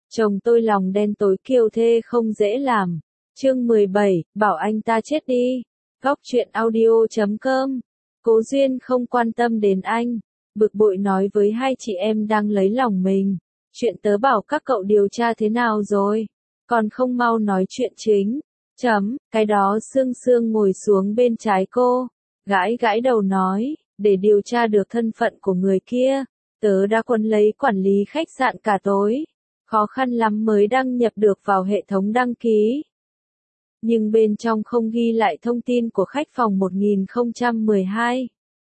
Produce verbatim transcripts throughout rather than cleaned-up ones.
Chồng tôi lòng đen tối kiêu thê không dễ làm. Chương mười bảy, bảo anh ta chết đi. Góc truyện audio chấm com. Cố Duyên không quan tâm đến anh. Bực bội nói với hai chị em đang lấy lòng mình. Chuyện tớ bảo các cậu điều tra thế nào rồi? Còn không mau nói chuyện chính. Chấm, cái đó Sương Sương ngồi xuống bên trái cô. Gãi gãi đầu nói, để điều tra được thân phận của người kia. Tớ đã quấn lấy quản lý khách sạn cả tối. Khó khăn lắm mới đăng nhập được vào hệ thống đăng ký. Nhưng bên trong không ghi lại thông tin của khách phòng một nghìn không trăm mười hai.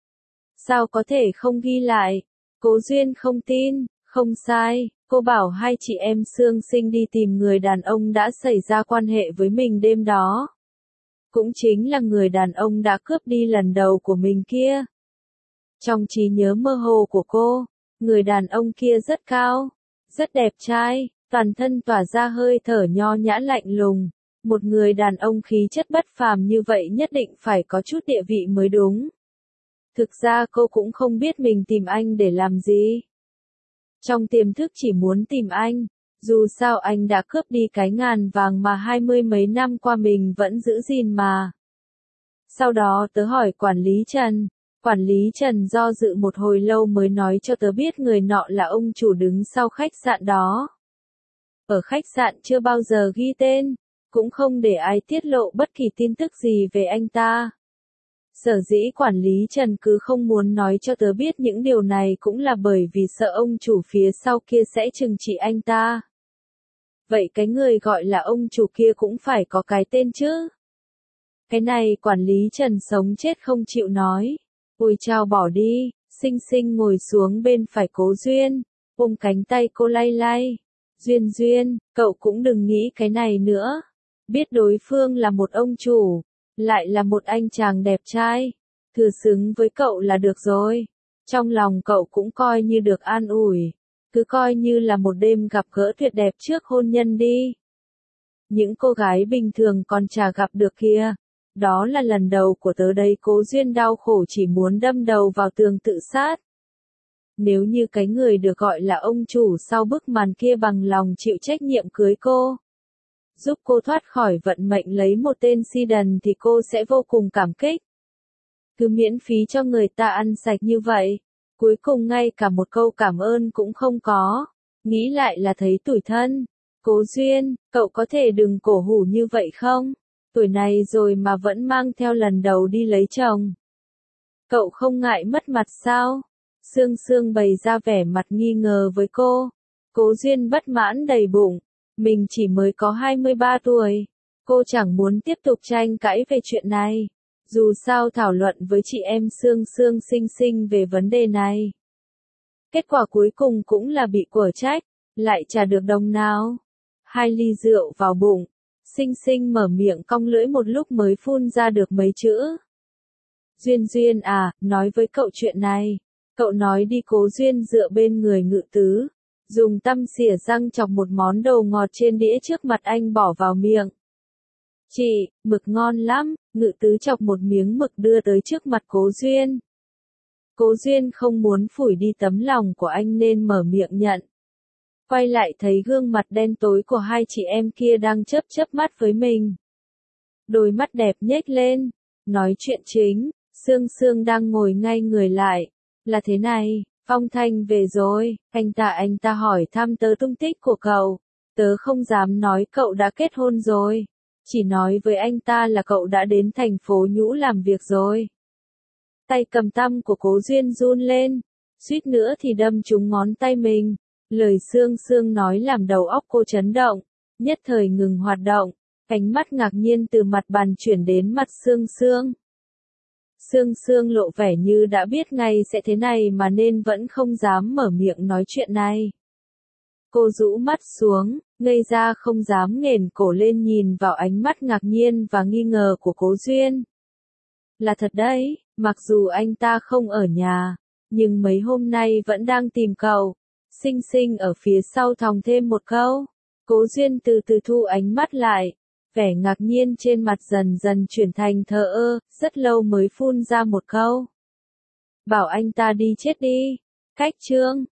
Sao có thể không ghi lại? Cố Duyên không tin, không sai, cô bảo hai chị em Sương Sinh đi tìm người đàn ông đã xảy ra quan hệ với mình đêm đó. Cũng chính là người đàn ông đã cướp đi lần đầu của mình kia. Trong trí nhớ mơ hồ của cô, người đàn ông kia rất cao, rất đẹp trai, toàn thân tỏa ra hơi thở nho nhã lạnh lùng. Một người đàn ông khí chất bất phàm như vậy nhất định phải có chút địa vị mới đúng. Thực ra cô cũng không biết mình tìm anh để làm gì. Trong tiềm thức chỉ muốn tìm anh, dù sao anh đã cướp đi cái ngàn vàng mà hai mươi mấy năm qua mình vẫn giữ gìn mà. Sau đó tớ hỏi quản lý Trần. Quản lý Trần do dự một hồi lâu mới nói cho tớ biết người nọ là ông chủ đứng sau khách sạn đó. Ở khách sạn chưa bao giờ ghi tên, cũng không để ai tiết lộ bất kỳ tin tức gì về anh ta. Sở dĩ quản lý Trần cứ không muốn nói cho tớ biết những điều này cũng là bởi vì sợ ông chủ phía sau kia sẽ trừng trị anh ta. Vậy cái người gọi là ông chủ kia cũng phải có cái tên chứ? Cái này quản lý Trần sống chết không chịu nói. Ôi chao bỏ đi, Sinh Sinh ngồi xuống bên phải Cố Duyên, ôm cánh tay cô lay lay. Duyên Duyên, cậu cũng đừng nghĩ cái này nữa. Biết đối phương là một ông chủ, lại là một anh chàng đẹp trai, thừa xứng với cậu là được rồi. Trong lòng cậu cũng coi như được an ủi, cứ coi như là một đêm gặp gỡ tuyệt đẹp trước hôn nhân đi. Những cô gái bình thường còn chả gặp được kia. Đó là lần đầu của tớ đây. Cố Duyên đau khổ chỉ muốn đâm đầu vào tường tự sát. Nếu như cái người được gọi là ông chủ sau bức màn kia bằng lòng chịu trách nhiệm cưới cô, giúp cô thoát khỏi vận mệnh lấy một tên si đần thì cô sẽ vô cùng cảm kích. Cứ miễn phí cho người ta ăn sạch như vậy, cuối cùng ngay cả một câu cảm ơn cũng không có. Nghĩ lại là thấy tủi thân. Cố Duyên, cậu có thể đừng cổ hủ như vậy không? Tuổi này rồi mà vẫn mang theo lần đầu đi lấy chồng. Cậu không ngại mất mặt sao? Sương Sương bày ra vẻ mặt nghi ngờ với cô. Cố Duyên bất mãn đầy bụng. Mình chỉ mới có hai mươi ba tuổi. Cô chẳng muốn tiếp tục tranh cãi về chuyện này. Dù sao thảo luận với chị em Sương Sương Sinh Sinh về vấn đề này. Kết quả cuối cùng cũng là bị quở trách, lại chả được đồng nào. Hai ly rượu vào bụng. Sinh Sinh mở miệng cong lưỡi một lúc mới phun ra được mấy chữ. Duyên Duyên à, nói với cậu chuyện này. Cậu nói đi. Cố Duyên dựa bên người Ngự Tứ, dùng tăm xỉa răng chọc một món đồ ngọt trên đĩa trước mặt anh bỏ vào miệng. Chị, mực ngon lắm. Ngự Tứ chọc một miếng mực đưa tới trước mặt Cố Duyên. Cố Duyên không muốn phủi đi tấm lòng của anh nên mở miệng nhận. Quay lại thấy gương mặt đen tối của hai chị em kia đang chớp chớp mắt với mình. Đôi mắt đẹp nhếch lên. Nói chuyện chính, Sương Sương đang ngồi ngay người lại. Là thế này, Phong Thanh về rồi. Anh ta anh ta hỏi thăm tớ tung tích của cậu. Tớ không dám nói cậu đã kết hôn rồi. Chỉ nói với anh ta là cậu đã đến thành phố Nhũ làm việc rồi. Tay cầm tăm của Cố Duyên run lên. Suýt nữa thì đâm trúng ngón tay mình. Lời Sương Sương nói làm đầu óc cô chấn động, nhất thời ngừng hoạt động, ánh mắt ngạc nhiên từ mặt bàn chuyển đến mặt Sương Sương. Sương Sương lộ vẻ như đã biết ngay sẽ thế này mà nên vẫn không dám mở miệng nói chuyện này. Cô rũ mắt xuống, ngây ra không dám nghển cổ lên nhìn vào ánh mắt ngạc nhiên và nghi ngờ của Cố Duyên. Là thật đấy, mặc dù anh ta không ở nhà, nhưng mấy hôm nay vẫn đang tìm cậu. Sinh Sinh ở phía sau thòng thêm một câu. Cố Duyên từ từ thu ánh mắt lại. Vẻ ngạc nhiên trên mặt dần dần chuyển thành thờ ơ, rất lâu mới phun ra một câu. Bảo anh ta đi chết đi. Cách chương.